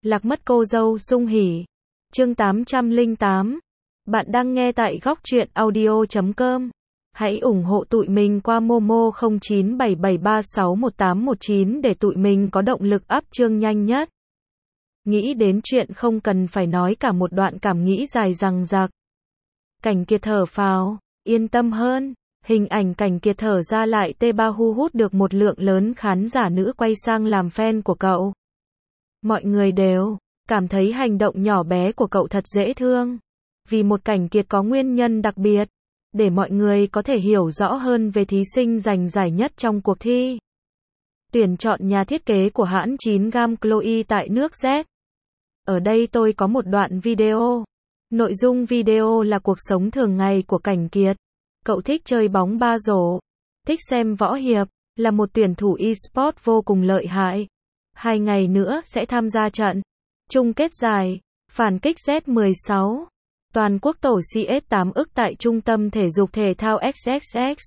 Lạc mất cô dâu sung hỉ. Chương 808. Bạn đang nghe tại góc truyện audio.com. Hãy ủng hộ tụi mình qua Momo 0977361819 để tụi mình có động lực up chương nhanh nhất. Nghĩ đến chuyện không cần phải nói cả một đoạn cảm nghĩ dài dằng dặc. Cảnh Kiệt thở phào, yên tâm hơn. Hình ảnh Cảnh Kiệt thở ra lại tê ba hu hút được một lượng lớn khán giả nữ quay sang làm fan của cậu. Mọi người đều cảm thấy hành động nhỏ bé của cậu thật dễ thương. Vì một Cảnh Kiệt có nguyên nhân đặc biệt, để mọi người có thể hiểu rõ hơn về thí sinh giành giải nhất trong cuộc thi. Tuyển chọn nhà thiết kế của hãng 9gam Chloe tại nước Z. Ở đây tôi có một đoạn video. Nội dung video là cuộc sống thường ngày của Cảnh Kiệt. Cậu thích chơi bóng ba rổ, thích xem võ hiệp, là một tuyển thủ eSports vô cùng lợi hại. 2 ngày nữa sẽ tham gia trận chung kết giải phản kích Z16 toàn quốc tổ CS8 ức tại Trung tâm Thể dục Thể thao XXX.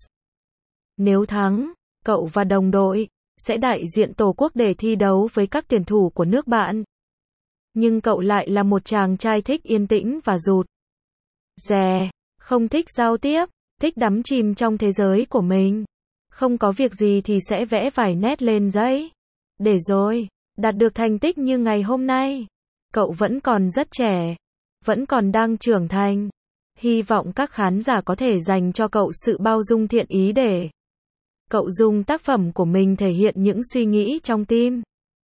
Nếu thắng, cậu và đồng đội sẽ đại diện Tổ quốc để thi đấu với các tuyển thủ của nước bạn. Nhưng cậu lại là một chàng trai thích yên tĩnh và rụt rè, không thích giao tiếp, thích đắm chìm trong thế giới của mình. Không có việc gì thì sẽ vẽ vài nét lên giấy. Để rồi, đạt được thành tích như ngày hôm nay. Cậu vẫn còn rất trẻ, vẫn còn đang trưởng thành. Hy vọng các khán giả có thể dành cho cậu sự bao dung thiện ý để cậu dùng tác phẩm của mình thể hiện những suy nghĩ trong tim.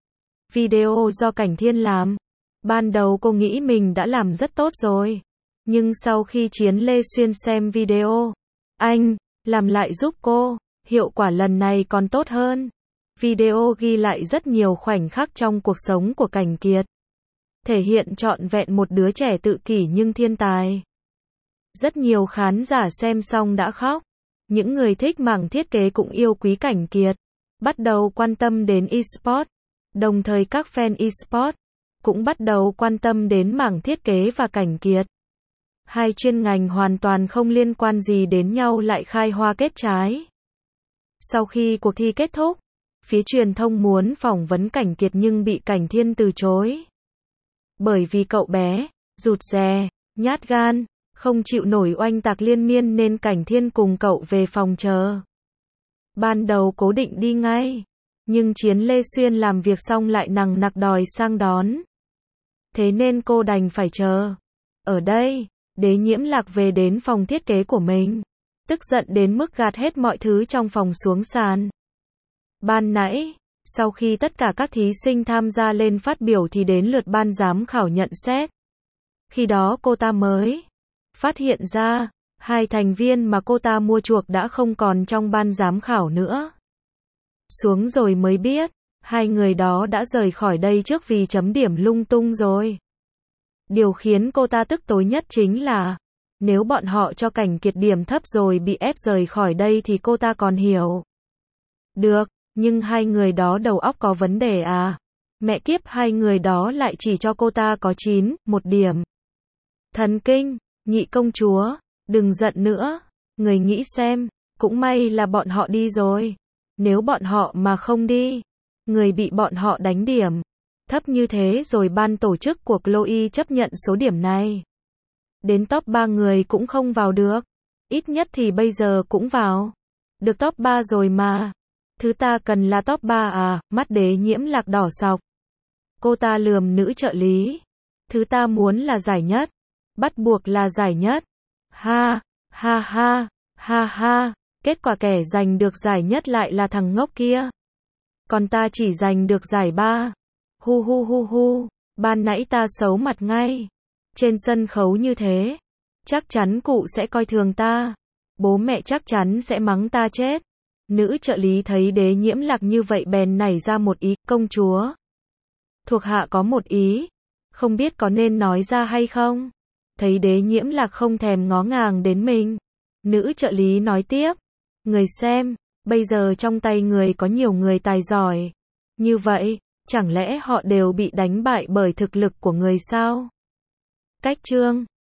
Video do Cảnh Thiên làm. Ban đầu cô nghĩ mình đã làm rất tốt rồi. Nhưng sau khi Chiến Lê Xuyên xem video, anh làm lại giúp cô, hiệu quả lần này còn tốt hơn. Video ghi lại rất nhiều khoảnh khắc trong cuộc sống của Cảnh Kiệt. Thể hiện trọn vẹn một đứa trẻ tự kỷ nhưng thiên tài. Rất nhiều khán giả xem xong đã khóc. Những người thích mảng thiết kế cũng yêu quý Cảnh Kiệt. Bắt đầu quan tâm đến eSports. Đồng thời các fan eSports cũng bắt đầu quan tâm đến mảng thiết kế và Cảnh Kiệt. Hai chuyên ngành hoàn toàn không liên quan gì đến nhau lại khai hoa kết trái. Sau khi cuộc thi kết thúc, phía truyền thông muốn phỏng vấn Cảnh Kiệt nhưng bị Cảnh Thiên từ chối. Bởi vì cậu bé, rụt rè, nhát gan, không chịu nổi oanh tạc liên miên nên Cảnh Thiên cùng cậu về phòng chờ. Ban đầu cố định đi ngay, nhưng Chiến Lê Xuyên làm việc xong lại nằng nặc đòi sang đón. Thế nên cô đành phải chờ. Ở đây, Đế Nhiễm Lạc về đến phòng thiết kế của mình. Tức giận đến mức gạt hết mọi thứ trong phòng xuống sàn. Ban nãy, sau khi tất cả các thí sinh tham gia lên phát biểu thì đến lượt ban giám khảo nhận xét. Khi đó cô ta mới phát hiện ra, 2 thành viên mà cô ta mua chuộc đã không còn trong ban giám khảo nữa. Xuống rồi mới biết, 2 người đó đã rời khỏi đây trước vì chấm điểm lung tung rồi. Điều khiến cô ta tức tối nhất chính là, nếu bọn họ cho Cảnh Kiệt điểm thấp rồi bị ép rời khỏi đây thì cô ta còn hiểu được, nhưng 2 người đó đầu óc có vấn đề à? Mẹ kiếp, 2 người đó lại chỉ cho cô ta có 1 điểm. Thần kinh, Nhị công chúa, đừng giận nữa. Người nghĩ xem, cũng may là bọn họ đi rồi. Nếu bọn họ mà không đi, người bị bọn họ đánh điểm thấp như thế rồi ban tổ chức của Chloe chấp nhận số điểm này. Đến top 3 người cũng không vào được. Ít nhất thì bây giờ cũng vào được top 3 rồi mà. Thứ ta cần là top 3 à? Mắt Đế Nhiễm Lạc đỏ sọc. Cô ta lườm nữ trợ lý. Thứ ta muốn là giải nhất. Bắt buộc là giải nhất. Ha, ha ha, ha ha. Kết quả kẻ giành được giải nhất lại là thằng ngốc kia. Còn ta chỉ giành được giải 3. Hu hu hu hu. Ban nãy ta xấu mặt ngay. Trên sân khấu như thế, chắc chắn cụ sẽ coi thường ta. Bố mẹ chắc chắn sẽ mắng ta chết. Nữ trợ lý thấy Đế Nhiễm Lạc như vậy bèn nảy ra một ý. Công chúa, thuộc hạ có một ý, không biết có nên nói ra hay không? Thấy Đế Nhiễm Lạc không thèm ngó ngàng đến mình, nữ trợ lý nói tiếp. Người xem, bây giờ trong tay người có nhiều người tài giỏi. Như vậy, chẳng lẽ họ đều bị đánh bại bởi thực lực của người sao? Cách chương